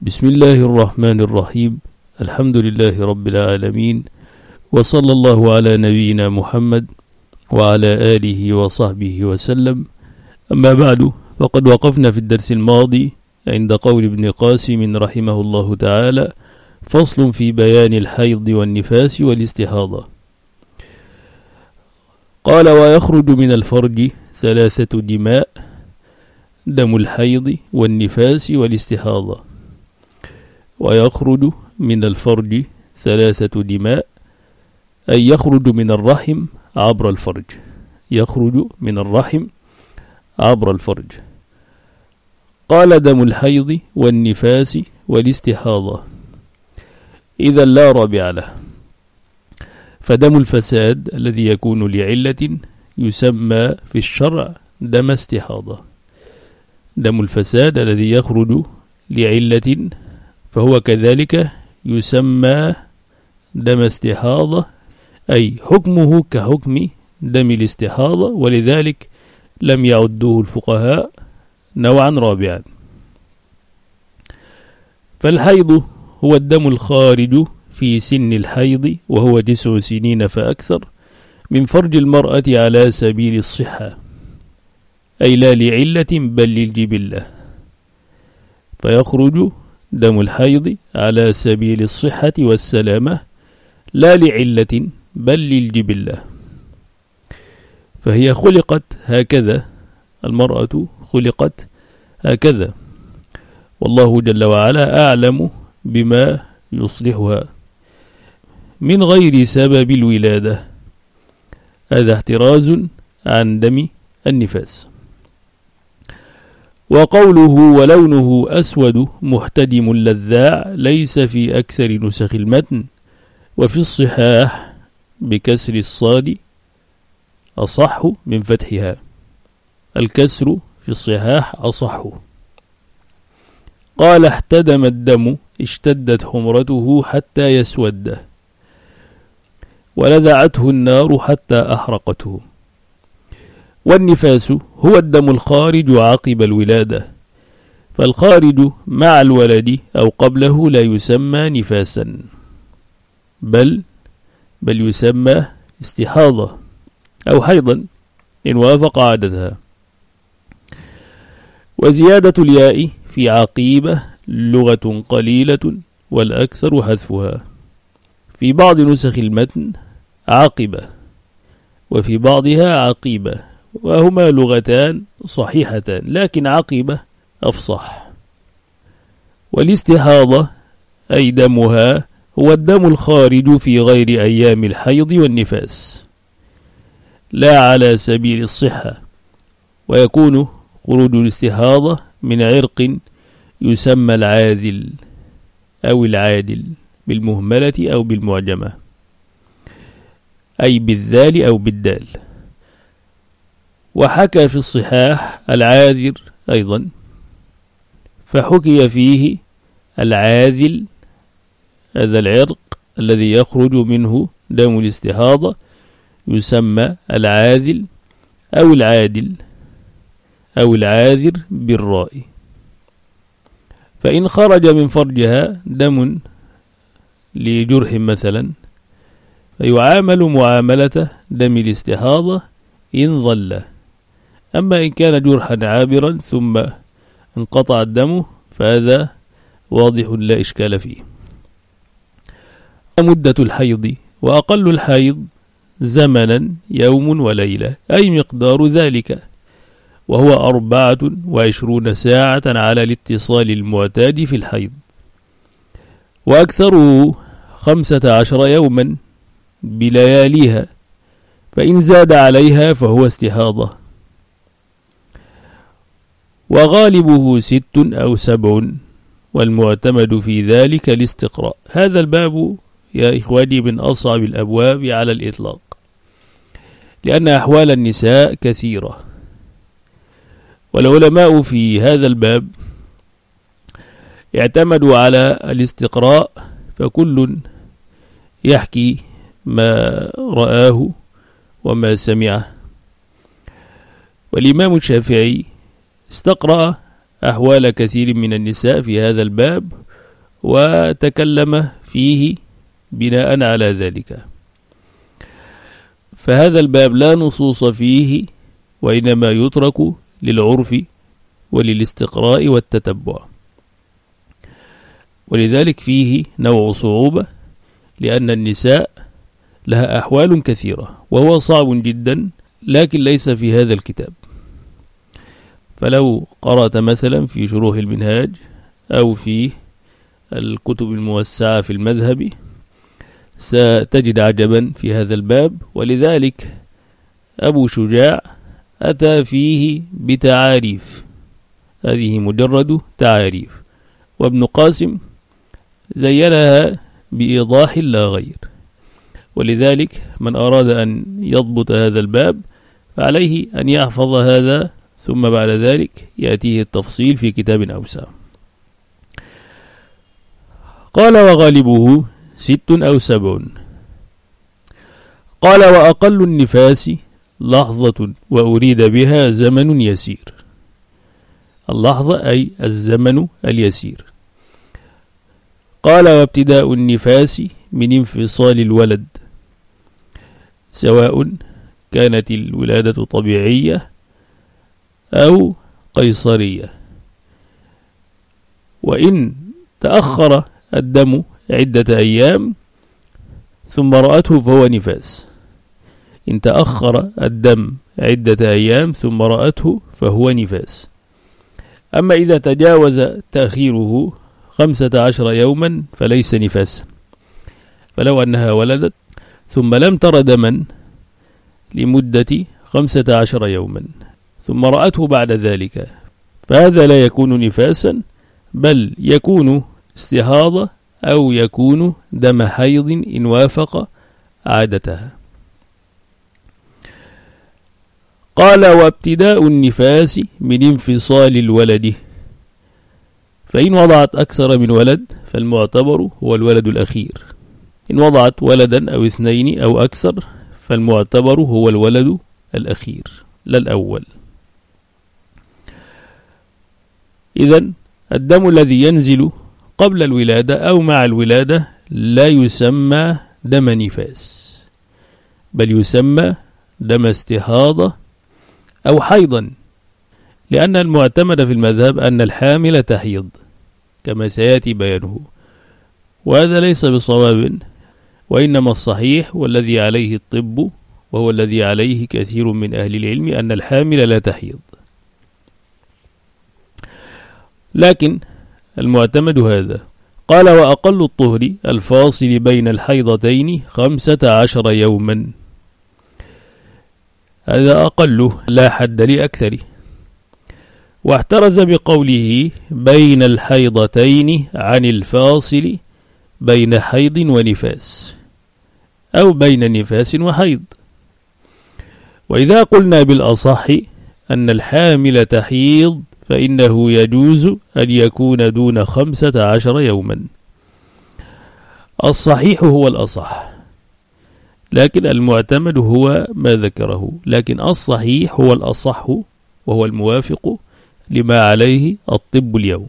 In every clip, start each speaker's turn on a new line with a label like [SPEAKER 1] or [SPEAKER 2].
[SPEAKER 1] بسم الله الرحمن الرحيم. الحمد لله رب العالمين، وصلى الله على نبينا محمد وعلى آله وصحبه وسلم. أما بعد، فقد وقفنا في الدرس الماضي عند قول ابن قاسم رحمه الله تعالى: فصل في بيان الحيض والنفاس والاستحاضة. قال: ويخرج من الفرج 3 دماء: دم الحيض والنفاس والاستحاضة. ويخرج من الفرج 3 دماء، أي يخرج من الرحم عبر الفرج، يخرج من الرحم عبر الفرج. قال: دم الحيض والنفاس والاستحاضة إذا لا رابع له. فدم الفساد الذي يكون لعلة يسمى في الشرع دم استحاضة. دم الفساد الذي يخرج لعلة فهو كذلك يسمى دم استحاضة، أي حكمه كحكم دم الاستحاضة، ولذلك لم يعدوه الفقهاء نوعا رابعا. فالحيض هو الدم الخارج في سن الحيض، وهو 9 سنين فأكثر، من فرج المرأة على سبيل الصحة، أي لا لعلة بل للجبلة. فيخرج دم الحيض على سبيل الصحة والسلامة، لا لعلة بل للجبلة. فهي خلقت هكذا، المرأة خلقت هكذا، والله جل وعلا أعلم بما يصلحها من غير سبب الولادة. هذا احتراز عن دم النفاس. وقوله: ولونه أسود محتدم لذاع، ليس في أكثر نسخ المتن، وفي الصحاح بكسر الصاد أصح من فتحها. الكسر في الصحاح أصح. قال: احتدم الدم اشتدت حمرته حتى يسود، ولذعته النار حتى أحرقته. والنفاس هو الدم الخارج عقب الولادة، فالخارج مع الولد أو قبله لا يسمى نفاسا، بل يسمى استحاضة أو حيضا إن وافق عادتها. وزيادة الياء في عقيبة لغة قليلة، والأكثر حذفها. في بعض نسخ المتن عاقبة، وفي بعضها عقيبة، وهما لغتان صحيحتان، لكن عقيبة أفصح. والاستحاضة أي دمها هو الدم الخارج في غير أيام الحيض والنفاس، لا على سبيل الصحة. ويكون خروج الاستحاضة من عرق يسمى العاذل أو العادل بالمهملة أو بالمعجمة، أي بالذال أو بالدال. وحكى في الصحاح العاذر أيضا، فحكي فيه العاذل، هذا العرق الذي يخرج منه دم الاستحاضة يسمى العاذل أو العادل أو العاذر بالراء. فإن خرج من فرجها دم لجرح مثلا، فيعامل معاملة دم الاستحاضة إن ظل. أما إن كان جرحا عابرا ثم انقطع الدم فهذا واضح لا إشكال فيه. مدة الحيض: وأقل الحيض زمنا يوم وليلة، أي مقدار ذلك، وهو 24 ساعة على الاتصال المعتاد في الحيض. وأكثره 15 يوما بلياليها، فإن زاد عليها فهو استحاضة. وغالبه 6 أو 7، والمعتمد في ذلك الاستقراء. هذا الباب يا إخواني من أصعب الأبواب على الإطلاق، لأن أحوال النساء كثيرة، والعلماء في هذا الباب اعتمدوا على الاستقراء، فكل يحكي ما رآه وما سمعه. والإمام الشافعي استقرأ أحوال كثير من النساء في هذا الباب، وتكلم فيه بناء على ذلك. فهذا الباب لا نصوص فيه، وإنما يترك للعرف وللاستقراء والتتبع، ولذلك فيه نوع صعوبة، لأن النساء لها أحوال كثيرة وهو صعب جدا، لكن ليس في هذا الكتاب. فلو قرأت مثلا في شروح المنهاج أو في الكتب الموسعة في المذهب ستجد عجبا في هذا الباب. ولذلك أبو شجاع أتى فيه بتعاريف، هذه مجرد تعاريف، وابن قاسم زينها بإيضاح لا غير. ولذلك من أراد أن يضبط هذا الباب فعليه أن يحفظ هذا، ثم بعد ذلك يأتيه التفصيل في كتاب أوسع. قال: وغالبه 6 أو 7. قال: وأقل النفاس لحظة وأريد بها زمن يسير. اللحظة أي الزمن اليسير. قال: وابتداء النفاس من انفصال الولد، سواء كانت الولادة طبيعية أو قيصرية، وإن تأخر الدم عدة أيام ثم رأته فهو نفاس. إن تأخر الدم عدة أيام ثم رأته فهو نفاس. أما إذا تجاوز تأخيره 15 يوما فليس نفاسا. فلو أنها ولدت ثم لم تر دما لمدة 15 يوما ثم رأته بعد ذلك، فهذا لا يكون نفاسا، بل يكون استحاضة أو يكون دم حيض إن وافق عادتها. قال: وابتداء النفاس من انفصال الولد، فإن وضعت أكثر من ولد فالمعتبر هو الولد الأخير. إن وضعت ولدا أو 2 أو أكثر فالمعتبر هو الولد الأخير لا الأول. إذن الدم الذي ينزل قبل الولادة أو مع الولادة لا يسمى دم نفاس، بل يسمى دم استحاضة أو حيضا، لأن المعتمد في المذهب أن الحامل تحيض كما سيأتي بيانه، وهذا ليس بصواب، وإنما الصحيح والذي عليه الطب وهو الذي عليه كثير من أهل العلم أن الحامل لا تحيض. لكن المعتمد هذا. قال: وأقل الطهر الفاصل بين الحيضتين 15 يوما، هذا أقله لا حد لأكثره. واحترز بقوله بين الحيضتين عن الفاصل بين حيض ونفاس أو بين نفاس وحيض. وإذا قلنا بالأصح أن الحامل تحيض فإنه يجوز أن يكون دون 15 يوما. الصحيح هو الأصح، لكن المعتمد هو ما ذكره، لكن الصحيح هو الأصح وهو الموافق لما عليه الطب اليوم.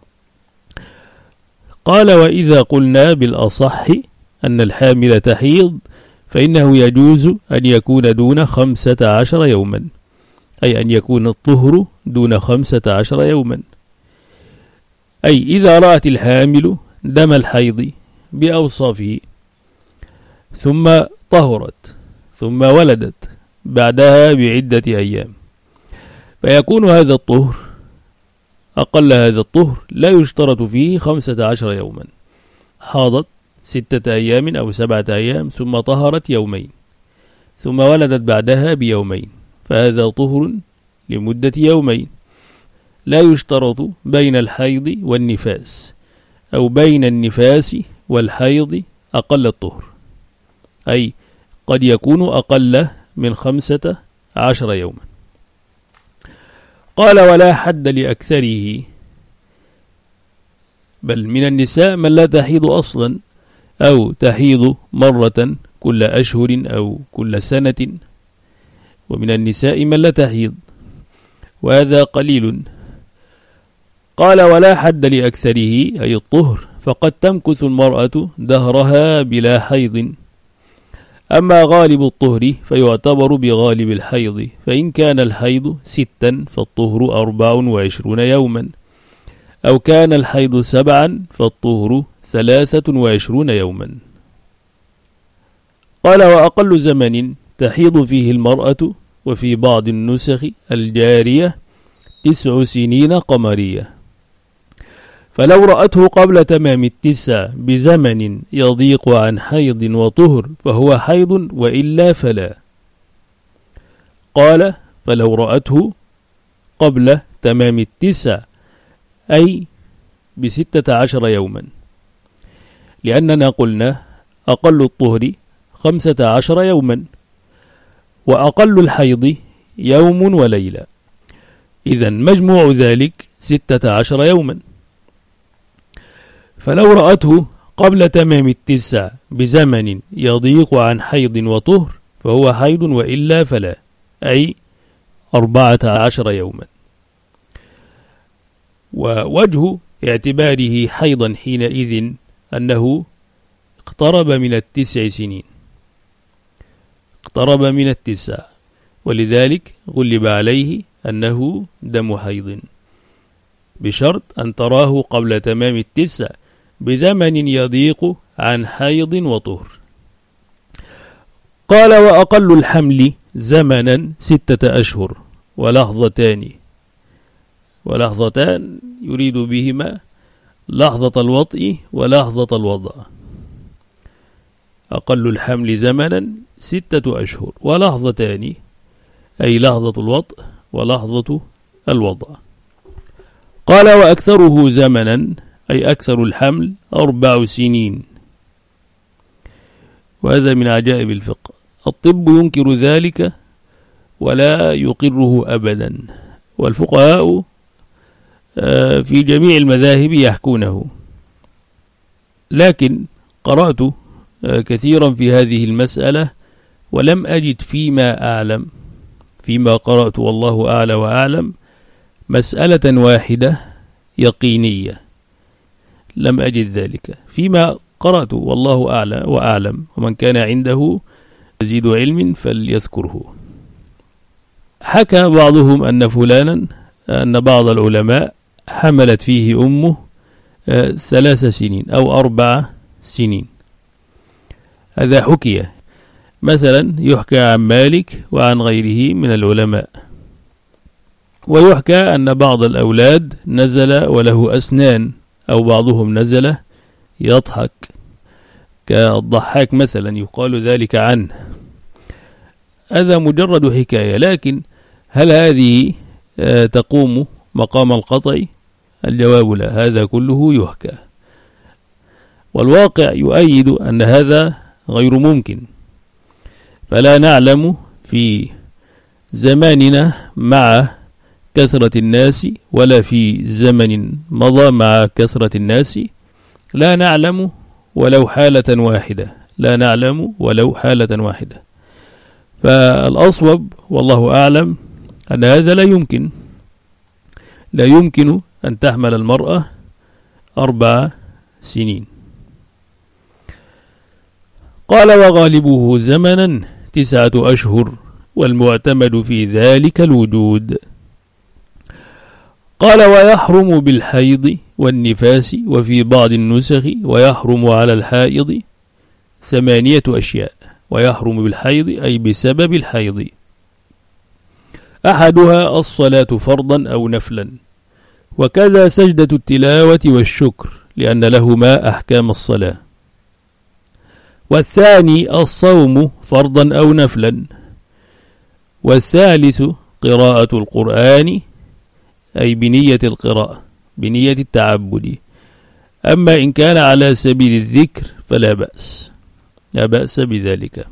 [SPEAKER 1] قال: وإذا قلنا بالأصح أن الحامل تحيض فإنه يجوز أن يكون دون 15 يوما، أي أن يكون الطهر دون 15 يوما. أي إذا رأت الحامل دم الحيض بأوصافه ثم طهرت ثم ولدت بعدها بعدة أيام، فيكون هذا الطهر أقل هذا الطهر لا يشترط فيه 15 يوما. حاضت 6 أيام أو 7 أيام ثم طهرت يومين ثم ولدت بعدها بيومين، فهذا طهر لمدة يومين، لا يشترط بين الحيض والنفاس أو بين النفاس والحيض أقل الطهر، أي قد يكون أقل من 15 يوما. قال: ولا حد لأكثره، بل من النساء من لا تحيض أصلا أو تحيض مرة كل أشهر أو كل سنة، ومن النساء من لا تحيض، وهذا قليل. قال: ولا حد لأكثره أي الطهر، فقد تمكث المرأة دهرها بلا حيض. أما غالب الطهر فيعتبر بغالب الحيض، فإن كان الحيض 6 فالطهر 24 يوما، أو كان الحيض 7 فالطهر 23 يوما. قال: وأقل زمن تحيض فيه المرأة وفي بعض النسخ الجارية 9 سنين قمرية. فلو رأته قبل تمام 9 بزمن يضيق عن حيض وطهر فهو حيض، وإلا فلا. قال: فلو رأته قبل تمام 9 أي ب16 يوما، لأننا قلنا أقل الطهر 15 يوما، وأقل الحيض يوم وليلة، إذن مجموع ذلك 16 يوما. فلو رأته قبل تمام 9 بزمن يضيق عن حيض وطهر فهو حيض، وإلا فلا، أي 14 يوما. ووجه اعتباره حيضا حينئذ أنه اقترب من 9 سنين، اقترب من 9، ولذلك غلب عليه أنه دم حيض، بشرط أن تراه قبل تمام 9 بزمن يضيق عن حيض وطهر. قال: وأقل الحمل زمنا 6 أشهر ولحظتان. ولحظتان يريد بهما لحظة الوطء ولحظة الوضع. أقل الحمل زمنا 6 أشهر ولحظتان، أي لحظة الوطء ولحظة الوضع. قال: وأكثره زمنا أي أكثر الحمل 4 سنين. وهذا من عجائب الفقه، الطب ينكر ذلك ولا يقره أبدا، والفقهاء في جميع المذاهب يحكونه. لكن قرأت كثيرا في هذه المسألة ولم أجد فيما قرأت والله أعلى وأعلم مسألة واحدة يقينية، لم أجد ذلك فيما قرأت والله أعلى وأعلم، ومن كان عنده مزيد علم فليذكره. حكى بعضهم أن بعض العلماء حملت فيه أمه 3 سنين أو 4 سنين، هذا حكي مثلا، يحكى عن مالك وعن غيره من العلماء. ويحكى أن بعض الأولاد نزل وله أسنان، أو بعضهم نزل يضحك كالضحاك مثلا، يقال ذلك عنه. هذا مجرد حكاية، لكن هل هذه تقوم مقام القطع؟ الجواب لا، هذا كله يحكى، والواقع يؤيد أن هذا غير ممكن. فلا نعلم في زماننا مع كثرة الناس، ولا في زمن مضى مع كثرة الناس، لا نعلم ولو حالة واحدة، لا نعلم ولو حالة واحدة. فالأصوب والله أعلم أن هذا لا يمكن أن تحمل المرأة 4 سنين. قال: وغالبه زمنا 9 أشهر، والمعتمد في ذلك الوجود. قال: ويحرم بالحيض والنفاس، وفي بعض النسخ ويحرم على الحائض 8 أشياء. ويحرم بالحيض أي بسبب الحيض: أحدها الصلاة فرضا أو نفلا، وكذا سجدة التلاوة والشكر، لأن لهما أحكام الصلاة. والثاني الصوم فرضا أو نفلا. والثالث قراءة القرآن، أي بنية القراءة، بنية التعبد. أما إن كان على سبيل الذكر فلا بأس، لا بأس بذلك.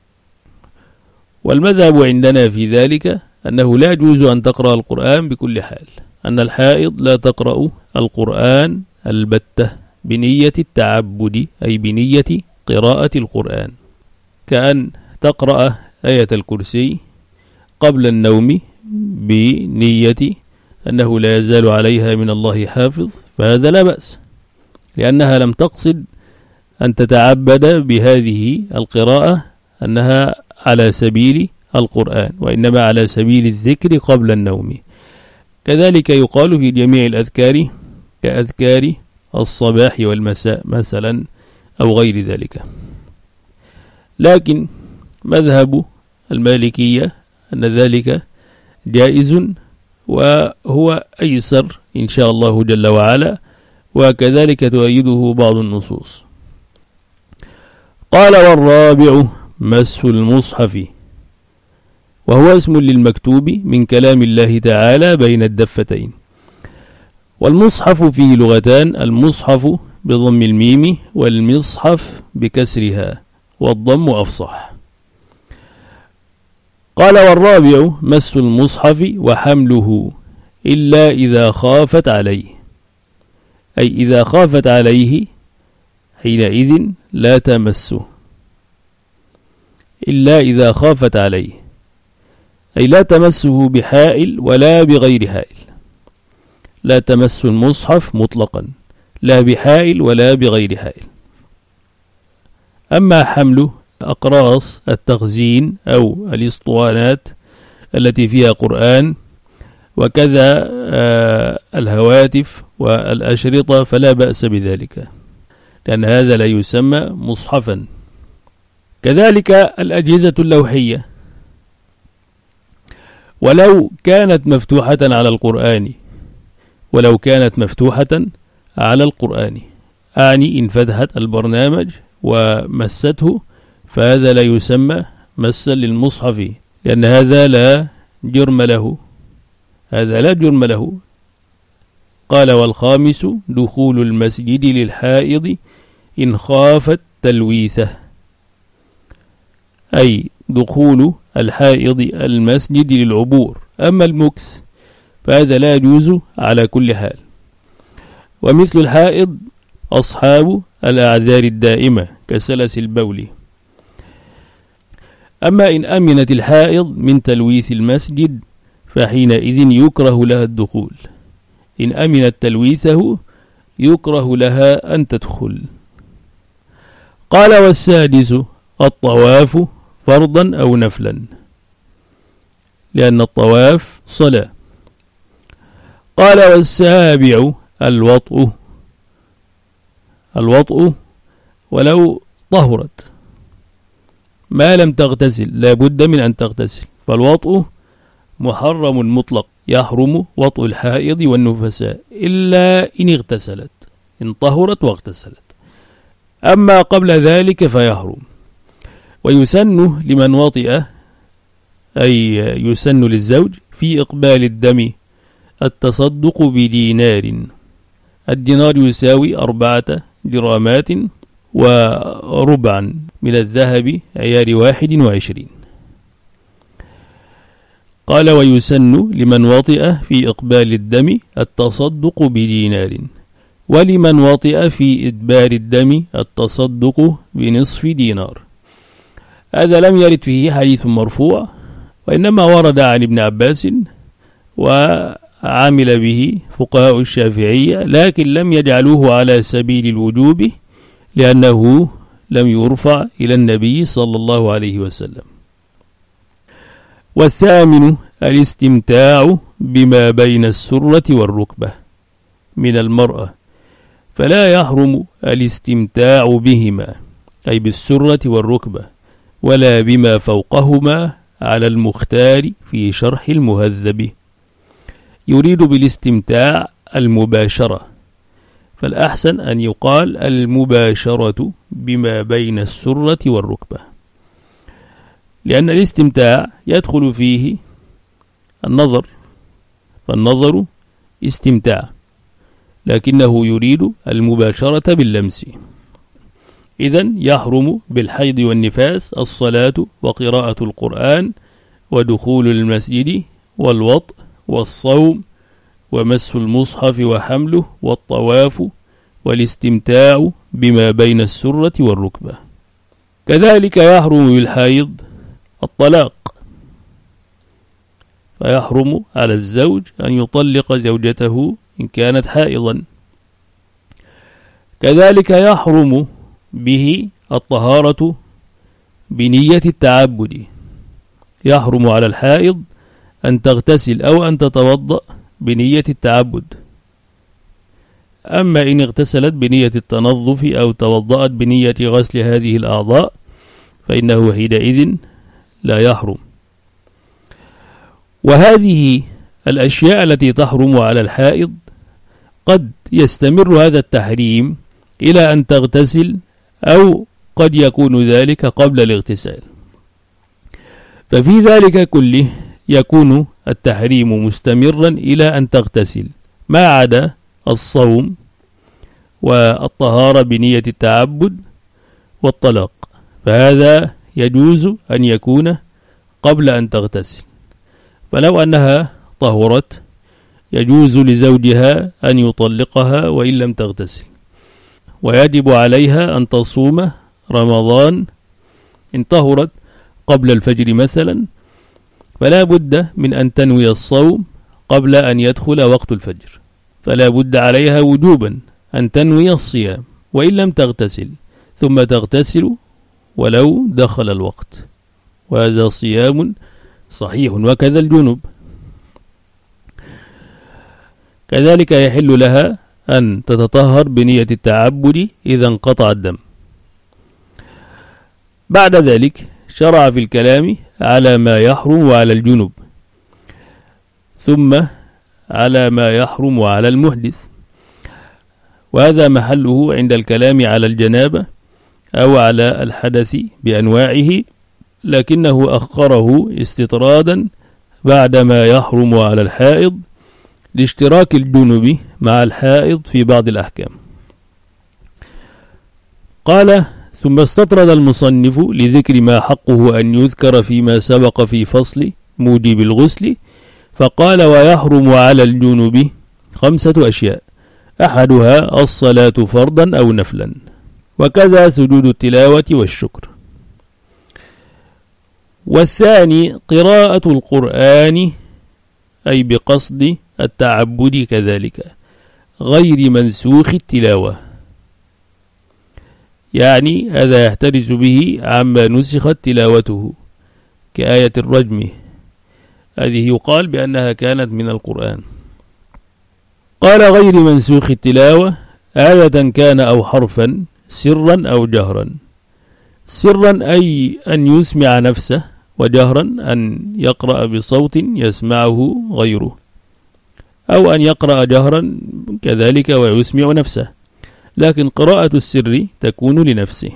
[SPEAKER 1] والمذهب عندنا في ذلك أنه لا يجوز أن تقرأ القرآن بكل حال، أن الحائض لا تقرأ القرآن البتة بنية التعبد، أي بنية قراءة القرآن، كأن تقرأ آية الكرسي قبل النوم بنية أنه لا يزال عليها من الله حافظ، فهذا لا بأس. لأنها لم تقصد أن تتعبد بهذه القراءة أنها على سبيل القرآن، وإنما على سبيل الذكر قبل النوم. كذلك يقال في جميع الأذكار كأذكار الصباح والمساء مثلا أو غير ذلك. لكن مذهب المالكية أن ذلك جائز، وهو أيسر إن شاء الله جل وعلا، وكذلك تؤيده بعض النصوص. قال: والرابع مس المصحف، وهو اسم للمكتوب من كلام الله تعالى بين الدفتين. والمصحف فيه لغتان: المصحف بضم الميم، والمصحف بكسرها، والضم أفصح. قال: والرابع مس المصحف وحمله إلا إذا خافت عليه، أي إذا خافت عليه حينئذ لا تمسه، إلا إذا خافت عليه، أي لا تمسه بحائل ولا بغير حائل، لا تمس المصحف مطلقا، لا بحائل ولا بغير حائل. أما حمله أقراص التخزين أو الاسطوانات التي فيها قرآن، وكذا الهواتف والأشرطة، فلا بأس بذلك، لأن هذا لا يسمى مصحفا. كذلك الأجهزة اللوحية، ولو كانت مفتوحة على القرآن، ولو كانت مفتوحة على القرآن، أعني إن فتحت البرنامج ومسته، فهذا لا يسمى مسا للمصحف، لأن هذا لا جرم له، هذا لا جرم له. قال: والخامس دخول المسجد للحائض إن خافت تلويثه، أي دخول الحائض المسجد للعبور. أما المكث فهذا لا يجوز على كل حال. ومثل الحائض أصحاب الأعذار الدائمة كسلس البول. أما إن أمنت الحائض من تلويث المسجد فحينئذ يكره لها الدخول، إن أمنت تلويثه يكره لها أن تدخل. قال: والسادس الطواف فرضا أو نفلا، لأن الطواف صلاة. قال: والسابع الوطء، الوطء ولو طهرت ما لم تغتسل، لا بد من أن تغتسل، فالوطء محرم مطلق، يحرم وطء الحائض والنفساء إلا إن اغتسلت، إن طهرت واغتسلت، أما قبل ذلك فيحرم. ويسن لمن وطئ، أي يسن للزوج في إقبال الدم التصدق بدينار، الدينار يساوي 4 جرامات وربعا من الذهب عيار 21. قال: ويسن لمن وطئ في إقبال الدم التصدق بدينار، ولمن وطئ في إدبار الدم التصدق بنصف دينار. هذا لم يرد فيه حديث مرفوع، وإنما ورد عن ابن عباس وعمل به فقهاء الشافعية، لكن لم يجعلوه على سبيل الوجوب لأنه لم يرفع إلى النبي صلى الله عليه وسلم. والثامن الاستمتاع بما بين السرة والركبة من المرأة، فلا يحرم الاستمتاع بهما، أي بالسرة والركبة، ولا بما فوقهما على المختار في شرح المهذب. يريد بالاستمتاع المباشرة، فالأحسن أن يقال المباشرة بما بين السرة والركبة، لأن الاستمتاع يدخل فيه النظر، فالنظر استمتاع، لكنه يريد المباشرة باللمس. إذن يحرم بالحيض والنفاس الصلاة وقراءة القرآن ودخول المسجد والوطء والصوم ومس المصحف وحمله والطواف والاستمتاع بما بين السرة والركبة. كذلك يحرم بالحيض الطلاق، فيحرم على الزوج أن يطلق زوجته إن كانت حائضا. كذلك يحرم به الطهارة بنية التعبد، يحرم على الحائض أن تغتسل أو أن تتوضأ بنية التعبد. أما إن اغتسلت بنية التنظف أو توضأت بنية غسل هذه الأعضاء فإنه حينئذ لا يحرم. وهذه الأشياء التي تحرم على الحائض قد يستمر هذا التحريم إلى أن تغتسل، أو قد يكون ذلك قبل الاغتسال، ففي ذلك كله يكون التحريم مستمرا إلى أن تغتسل، ما عدا الصوم والطهارة بنية التعبد والطلاق، فهذا يجوز أن يكون قبل أن تغتسل. فلو أنها طهرت يجوز لزوجها أن يطلقها وإن لم تغتسل، ويجب عليها أن تصوم رمضان إن طهرت قبل الفجر مثلا، فلا بد من أن تنوي الصوم قبل أن يدخل وقت الفجر، فلا بد عليها وجوبا أن تنوي الصيام وإن لم تغتسل، ثم تغتسل ولو دخل الوقت، وهذا صيام صحيح. وكذا الجنب، كذلك يحل لها أن تتطهر بنية التعبد إذا انقطع الدم. بعد ذلك شرع في الكلام على ما يحرم على الجنب، ثم على ما يحرم على المحدث، وهذا محله عند الكلام على الجنابة أو على الحدث بأنواعه، لكنه أخره استطرادا بعد ما يحرم على الحائض لاشتراك الجنب مع الحائض في بعض الأحكام. قال: ثم استطرد المصنف لذكر ما حقه أن يذكر فيما سبق في فصل موجب الغسل، فقال: ويحرم على الجنب 5 أشياء، أحدها الصلاة فرضا أو نفلا، وكذا سجود التلاوة والشكر. والثاني قراءة القرآن، أي بقصد التعبد كذلك، غير منسوخ التلاوة، يعني هذا يحترز به عما نسخت تلاوته كآية الرجم، هذه يقال بأنها كانت من القرآن. قال: غير منسوخ التلاوة آية كان أو حرفا، سرا أو جهرا. سرا أي أن يسمع نفسه، وجهرا أن يقرأ بصوت يسمعه غيره، أو أن يقرأ جهرا كذلك ويسمع نفسه، لكن قراءة السر تكون لنفسه.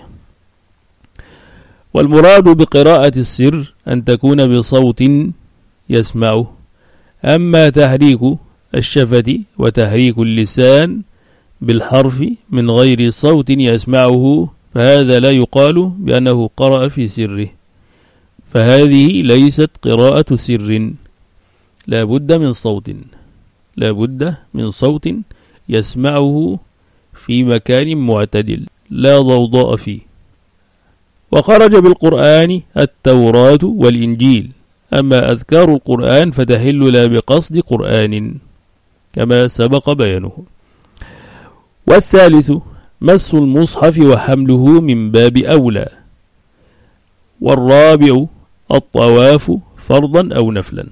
[SPEAKER 1] والمراد بقراءة السر أن تكون بصوت يسمعه. أما تحريك الشفة وتحريك اللسان بالحرف من غير صوت يسمعه فهذا لا يقال بأنه قرأ في سره، فهذه ليست قراءة سر، لا بد من صوت، لا بد من صوت يسمعه في مكان معتدل لا ضوضاء فيه. وخرج بالقرآن التوراة والإنجيل. أما أذكار القرآن فتحل لا بقصد قرآن كما سبق بيانه. والثالث مس المصحف وحمله من باب أولى. والرابع الطواف فرضا أو نفلا.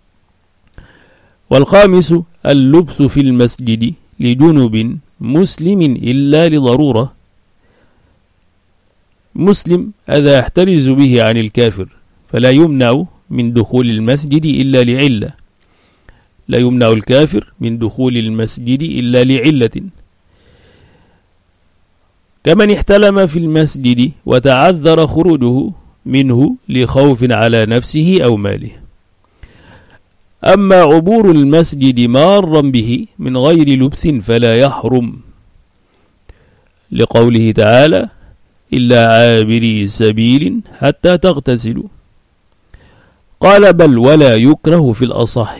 [SPEAKER 1] والخامس اللبث في المسجد لجنب مسلم إلا لضرورة. مسلم هذا يحترز به عن الكافر، فلا يمنع من دخول المسجد إلا لعلة، لا يمنع الكافر من دخول المسجد إلا لعلة، كمن احتلم في المسجد وتعذر خروجه منه لخوف على نفسه أو ماله. أما عبور المسجد مارا به من غير لبث فلا يحرم، لقوله تعالى: إلا عابري سبيل حتى تغتسلوا. قال: بل ولا يكره في الأصح.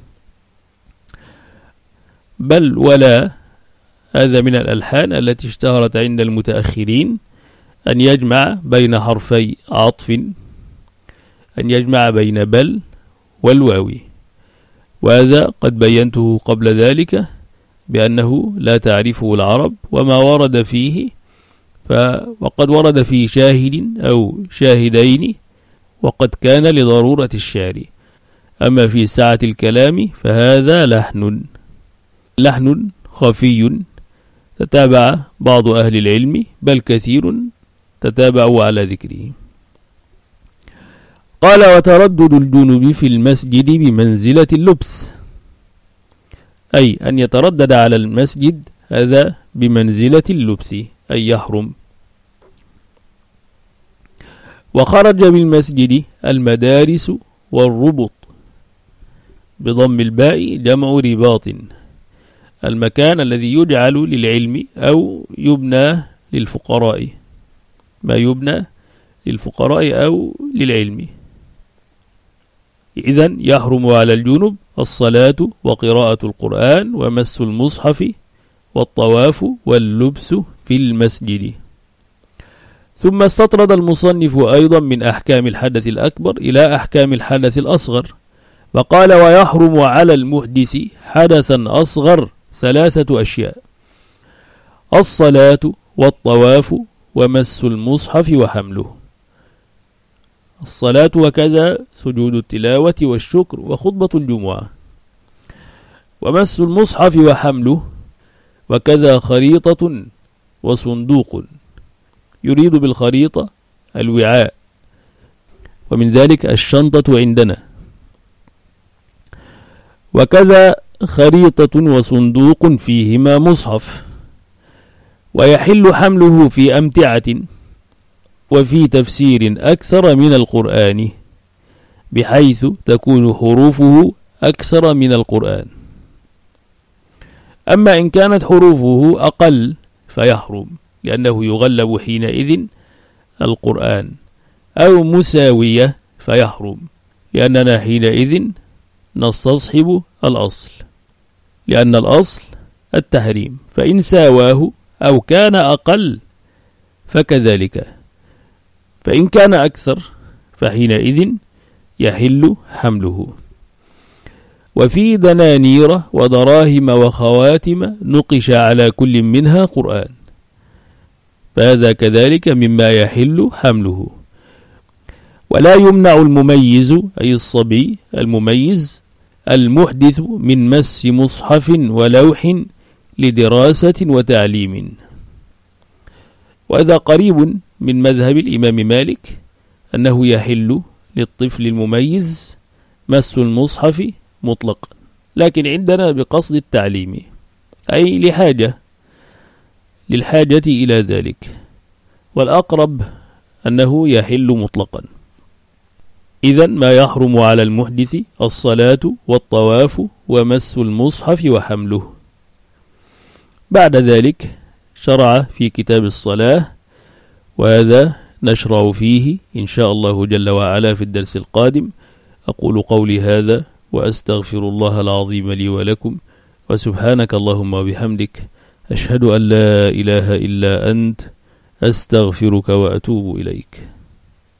[SPEAKER 1] بل ولا هذا من الألحان التي اشتهرت عند المتأخرين، أن يجمع بين حرفي عطف، أن يجمع بين بل والواو، وهذا قد بينته قبل ذلك بأنه لا تعرفه العرب، وما ورد فيه وقد ورد فيه شاهد أو شاهدين وقد كان لضرورة الشعر. أما في سعة الكلام فهذا لحن خفي تتابع بعض أهل العلم، بل كثير تتابعوا على ذكره. قال: وتردد الجنب في المسجد بمنزلة اللبس، أي أن يتردد على المسجد هذا بمنزلة اللبس، أي يحرم. وخرج بالمسجد المدارس والربط، بضم الباء جمع رباط، المكان الذي يجعل للعلم أو يبنى للفقراء، ما يبنى للفقراء أو للعلم. إذن يحرم على الجنب الصلاة وقراءة القرآن ومس المصحف والطواف واللبس في المسجد. ثم استطرد المصنف أيضا من أحكام الحدث الأكبر إلى أحكام الحدث الأصغر، فقال: ويحرم على المحدث حدثا أصغر 3 أشياء: الصلاة والطواف ومس المصحف وحمله. الصلاة وكذا سجود التلاوة والشكر وخطبة الجمعة، ومس المصحف وحمله وكذا خريطة وصندوق، يريد بالخريطة الوعاء، ومن ذلك الشنطة عندنا، وكذا خريطة وصندوق فيهما مصحف. ويحل حمله في أمتعة وفي تفسير أكثر من القرآن، بحيث تكون حروفه أكثر من القرآن. أما إن كانت حروفه أقل فيحرم، لأنه يغلب حينئذ القرآن، أو مساوية فيحرم، لأننا حينئذ نستصحب الأصل، لأن الأصل التحريم، فإن ساواه أو كان أقل فكذلك، فإن كان أكثر فحينئذ يحل حمله. وفي دنانير ودراهم وخواتم نقش على كل منها قرآن، فهذا كذلك مما يحل حمله. ولا يمنع المميز، أي الصبي المميز المحدث، من مس مصحف ولوح لدراسة وتعليم. وإذا قريب من مذهب الإمام مالك أنه يحل للطفل المميز مس المصحف مطلقا، لكن عندنا بقصد التعليم، أي للحاجة إلى ذلك، والأقرب أنه يحل مطلقا. إذن ما يحرم على المحدث الصلاة والطواف ومس المصحف وحمله. بعد ذلك شرع في كتاب الصلاة، وهذا نشرع فيه إن شاء الله جل وعلا في الدرس القادم. أقول قولي هذا وأستغفر الله العظيم لي ولكم، وسبحانك اللهم وبحمدك، أشهد أن لا إله إلا أنت، أستغفرك وأتوب إليك.